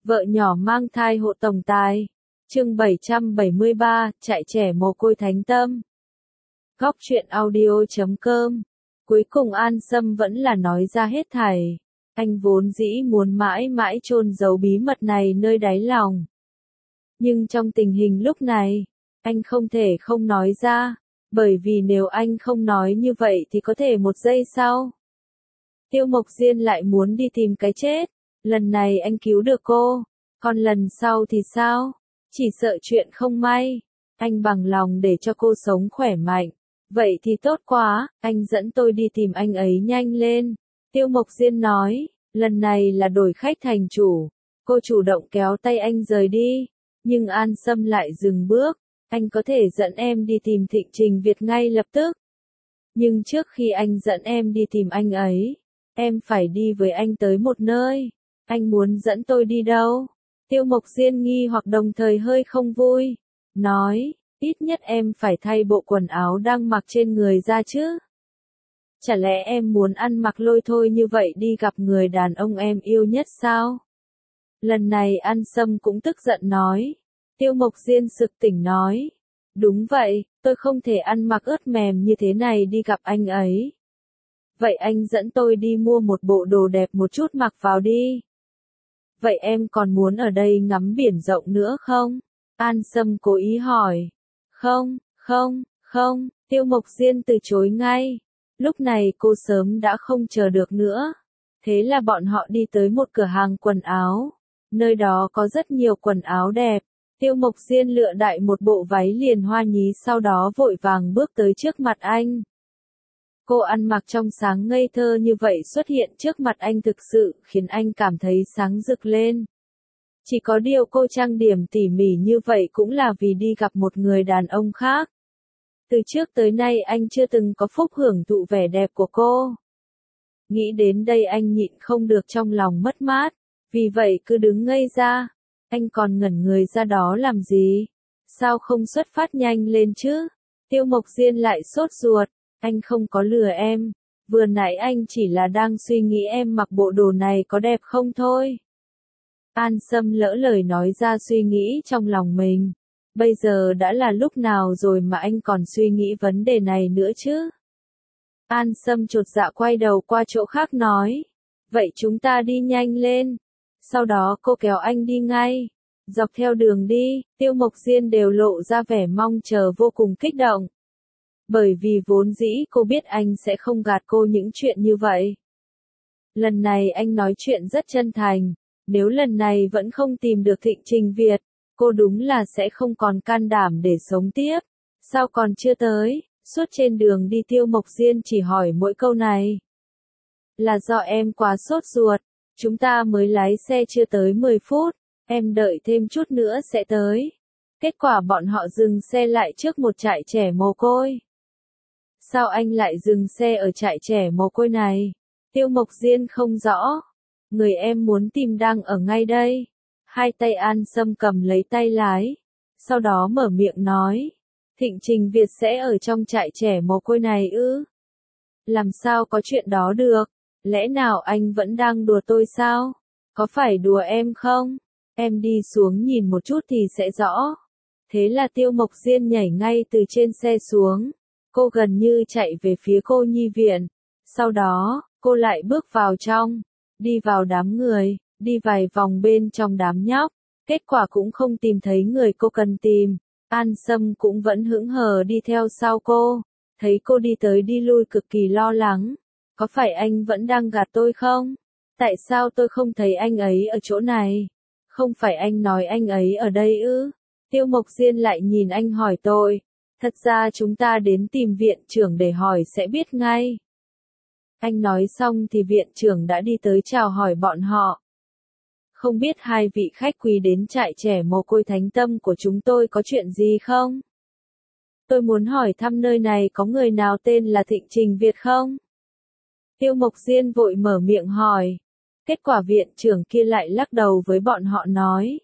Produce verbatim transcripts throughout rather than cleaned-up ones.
Vợ nhỏ mang thai hộ tổng tài. Chương bảy trăm bảy mươi ba, chạy trẻ mồ côi thánh tâm. Góc truyện audio chấm com. Cuối cùng An Sâm vẫn là nói ra hết thảy. Anh vốn dĩ muốn mãi mãi chôn giấu bí mật này nơi đáy lòng. Nhưng trong tình hình lúc này, anh không thể không nói ra, bởi vì nếu anh không nói như vậy thì có thể một giây sau, Tiêu Mộc Diên lại muốn đi tìm cái chết. Lần này anh cứu được cô, còn lần sau thì sao? Chỉ sợ chuyện không may. Anh bằng lòng để cho cô sống khỏe mạnh. Vậy thì tốt quá, anh dẫn tôi đi tìm anh ấy nhanh lên. Tiêu Mộc Diên nói, lần này là đổi khách thành chủ. Cô chủ động kéo tay anh rời đi. Nhưng An Sâm lại dừng bước. Anh có thể dẫn em đi tìm Thịnh Trình Việt ngay lập tức. Nhưng trước khi anh dẫn em đi tìm anh ấy, em phải đi với anh tới một nơi. Anh muốn dẫn tôi đi đâu? Tiêu Mộc Diên nghi hoặc đồng thời hơi không vui. Nói, ít nhất em phải thay bộ quần áo đang mặc trên người ra chứ. Chả lẽ em muốn ăn mặc lôi thôi như vậy đi gặp người đàn ông em yêu nhất sao? Lần này An Sâm cũng tức giận nói. Tiêu Mộc Diên sực tỉnh nói. Đúng vậy, tôi không thể ăn mặc ướt mềm như thế này đi gặp anh ấy. Vậy anh dẫn tôi đi mua một bộ đồ đẹp một chút mặc vào đi. Vậy em còn muốn ở đây ngắm biển rộng nữa không? An Sâm cố ý hỏi. Không, không, không, Tiêu Mộc Diên từ chối ngay. Lúc này cô sớm đã không chờ được nữa. Thế là bọn họ đi tới một cửa hàng quần áo. Nơi đó có rất nhiều quần áo đẹp. Tiêu Mộc Diên lựa đại một bộ váy liền hoa nhí sau đó vội vàng bước tới trước mặt anh. Cô ăn mặc trong sáng ngây thơ như vậy xuất hiện trước mặt anh thực sự khiến anh cảm thấy sáng rực lên. Chỉ có điều cô trang điểm tỉ mỉ như vậy cũng là vì đi gặp một người đàn ông khác. Từ trước tới nay anh chưa từng có phúc hưởng thụ vẻ đẹp của cô. Nghĩ đến đây anh nhịn không được trong lòng mất mát, vì vậy cứ đứng ngây ra. Anh còn ngẩn người ra đó làm gì? Sao không xuất phát nhanh lên chứ? Tiêu Mộc Diên lại sốt ruột. Anh không có lừa em. Vừa nãy anh chỉ là đang suy nghĩ em mặc bộ đồ này có đẹp không thôi. An Sâm lỡ lời nói ra suy nghĩ trong lòng mình. Bây giờ đã là lúc nào rồi mà anh còn suy nghĩ vấn đề này nữa chứ? An Sâm chột dạ quay đầu qua chỗ khác nói. Vậy chúng ta đi nhanh lên. Sau đó cô kéo anh đi ngay. Dọc theo đường đi, Tiêu Mộc Diên đều lộ ra vẻ mong chờ vô cùng kích động. Bởi vì vốn dĩ cô biết anh sẽ không gạt cô những chuyện như vậy. Lần này anh nói chuyện rất chân thành. Nếu lần này vẫn không tìm được Thịnh Trình Việt, cô đúng là sẽ không còn can đảm để sống tiếp. Sao còn chưa tới? Suốt trên đường đi Tiêu Mộc Diên chỉ hỏi mỗi câu này. Là do em quá sốt ruột. Chúng ta mới lái xe chưa tới mười phút. Em đợi thêm chút nữa sẽ tới. Kết quả bọn họ dừng xe lại trước một trại trẻ mồ côi. Sao anh lại dừng xe ở trại trẻ mồ côi này? Tiêu Mộc Diên không rõ. Người em muốn tìm đang ở ngay đây. Hai tay An Sâm cầm lấy tay lái. Sau đó mở miệng nói. Thịnh Trình Việt sẽ ở trong trại trẻ mồ côi này ư? Làm sao có chuyện đó được? Lẽ nào anh vẫn đang đùa tôi sao? Có phải đùa em không? Em đi xuống nhìn một chút thì sẽ rõ. Thế là Tiêu Mộc Diên nhảy ngay từ trên xe xuống. Cô gần như chạy về phía cô nhi viện. Sau đó, cô lại bước vào trong. Đi vào đám người, đi vài vòng bên trong đám nhóc. Kết quả cũng không tìm thấy người cô cần tìm. An Sâm cũng vẫn hững hờ đi theo sau cô. Thấy cô đi tới đi lui cực kỳ lo lắng. Có phải anh vẫn đang gạt tôi không? Tại sao tôi không thấy anh ấy ở chỗ này? Không phải anh nói anh ấy ở đây ư? Tiêu Mộc Diên lại nhìn anh hỏi tôi. Thật ra chúng ta đến tìm viện trưởng để hỏi sẽ biết ngay. Anh nói xong thì viện trưởng đã đi tới chào hỏi bọn họ. Không biết hai vị khách quý đến trại trẻ mồ côi thánh tâm của chúng tôi có chuyện gì không? Tôi muốn hỏi thăm nơi này có người nào tên là Thịnh Trình Việt không? Tiêu Mộc Diên vội mở miệng hỏi. Kết quả viện trưởng kia lại lắc đầu với bọn họ nói.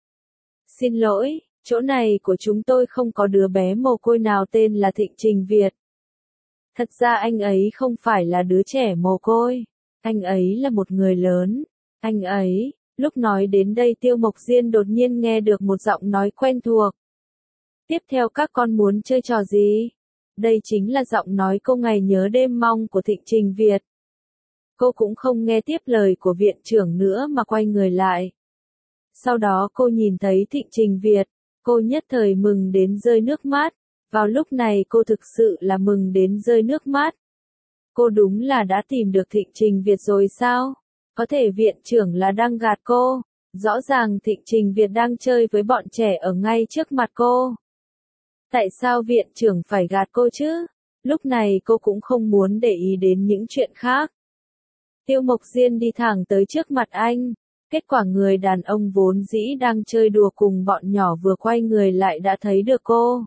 Xin lỗi, chỗ này của chúng tôi không có đứa bé mồ côi nào tên là Thịnh Trình Việt. Thật ra anh ấy không phải là đứa trẻ mồ côi. Anh ấy là một người lớn. Anh ấy, Lúc nói đến đây Tiêu Mộc Diên đột nhiên nghe được một giọng nói quen thuộc. Tiếp theo các con muốn chơi trò gì? Đây chính là giọng nói cô ngày nhớ đêm mong của Thịnh Trình Việt. Cô cũng không nghe tiếp lời của viện trưởng nữa mà quay người lại. Sau đó cô nhìn thấy Thịnh Trình Việt, cô nhất thời mừng đến rơi nước mắt. Vào lúc này cô thực sự là mừng đến rơi nước mắt. Cô đúng là đã tìm được Thịnh Trình Việt rồi sao? Có thể viện trưởng là đang gạt cô. Rõ ràng Thịnh Trình Việt đang chơi với bọn trẻ ở ngay trước mặt cô. Tại sao viện trưởng phải gạt cô chứ? Lúc này cô cũng không muốn để ý đến những chuyện khác. Tiêu Mộc Diên đi thẳng tới trước mặt anh. Kết quả người đàn ông vốn dĩ đang chơi đùa cùng bọn nhỏ vừa quay người lại đã thấy được cô.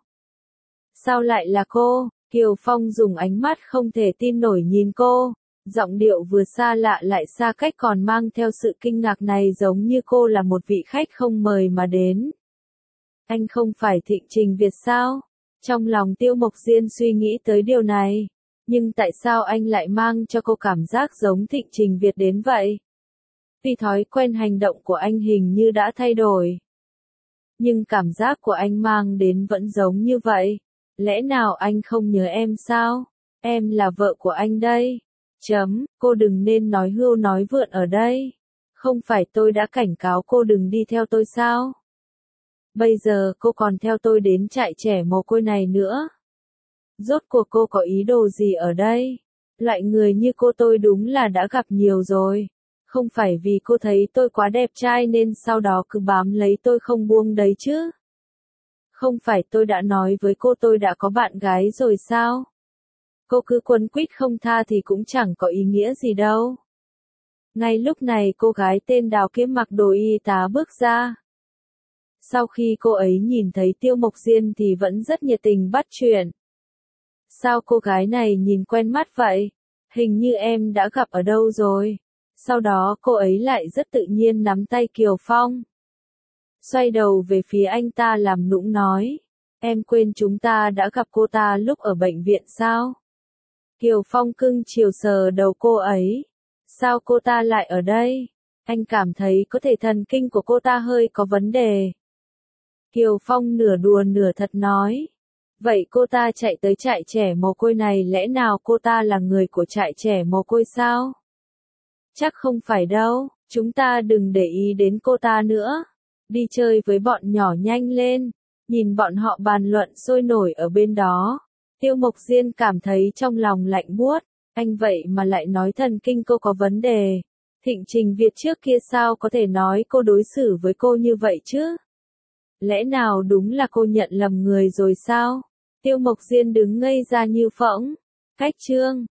Sao lại là cô? Kiều Phong dùng ánh mắt không thể tin nổi nhìn cô. Giọng điệu vừa xa lạ lại xa cách còn mang theo sự kinh ngạc này giống như cô là một vị khách không mời mà đến. Anh không phải Thịnh Trình Việt sao? Trong lòng Tiêu Mộc Diên suy nghĩ tới điều này. Nhưng tại sao anh lại mang cho cô cảm giác giống Thịnh Trình Việt đến vậy? Vì thói quen hành động của anh hình như đã thay đổi. Nhưng cảm giác của anh mang đến vẫn giống như vậy. Lẽ nào anh không nhớ em sao? Em là vợ của anh đây. Chấm, cô đừng nên nói hưu nói vượn ở đây. Không phải tôi đã cảnh cáo cô đừng đi theo tôi sao? Bây giờ cô còn theo tôi đến trại trẻ mồ côi này nữa. Rốt cuộc cô có ý đồ gì ở đây? Loại người như cô tôi đúng là đã gặp nhiều rồi. Không phải vì cô thấy tôi quá đẹp trai nên sau đó cứ bám lấy tôi không buông đấy chứ. Không phải tôi đã nói với cô tôi đã có bạn gái rồi sao? Cô cứ quấn quýt không tha thì cũng chẳng có ý nghĩa gì đâu. Ngay lúc này cô gái tên Đào Kiếm mặc đồ y tá bước ra. Sau khi cô ấy nhìn thấy Tiêu Mộc Diên thì vẫn rất nhiệt tình bắt chuyện. Sao cô gái này nhìn quen mắt vậy? Hình như em đã gặp ở đâu rồi. Sau đó cô ấy lại rất tự nhiên nắm tay Kiều Phong. Xoay đầu về phía anh ta làm nũng nói. Em quên chúng ta đã gặp cô ta lúc ở bệnh viện sao? Kiều Phong cưng chiều sờ đầu cô ấy. Sao cô ta lại ở đây? Anh cảm thấy có thể thần kinh của cô ta hơi có vấn đề. Kiều Phong nửa đùa nửa thật nói. Vậy cô ta chạy tới trại trẻ mồ côi này lẽ nào cô ta là người của trại trẻ mồ côi sao? Chắc không phải đâu, chúng ta đừng để ý đến cô ta nữa. Đi chơi với bọn nhỏ nhanh lên. Nhìn bọn họ bàn luận sôi nổi ở bên đó. Tiêu Mộc Diên cảm thấy trong lòng lạnh buốt. Anh vậy mà lại nói thần kinh cô có vấn đề. Thịnh Trình Việt trước kia sao có thể nói cô đối xử với cô như vậy chứ? Lẽ nào đúng là cô nhận lầm người rồi sao? Tiêu Mộc Diên đứng ngây ra như phỗng. Cách chương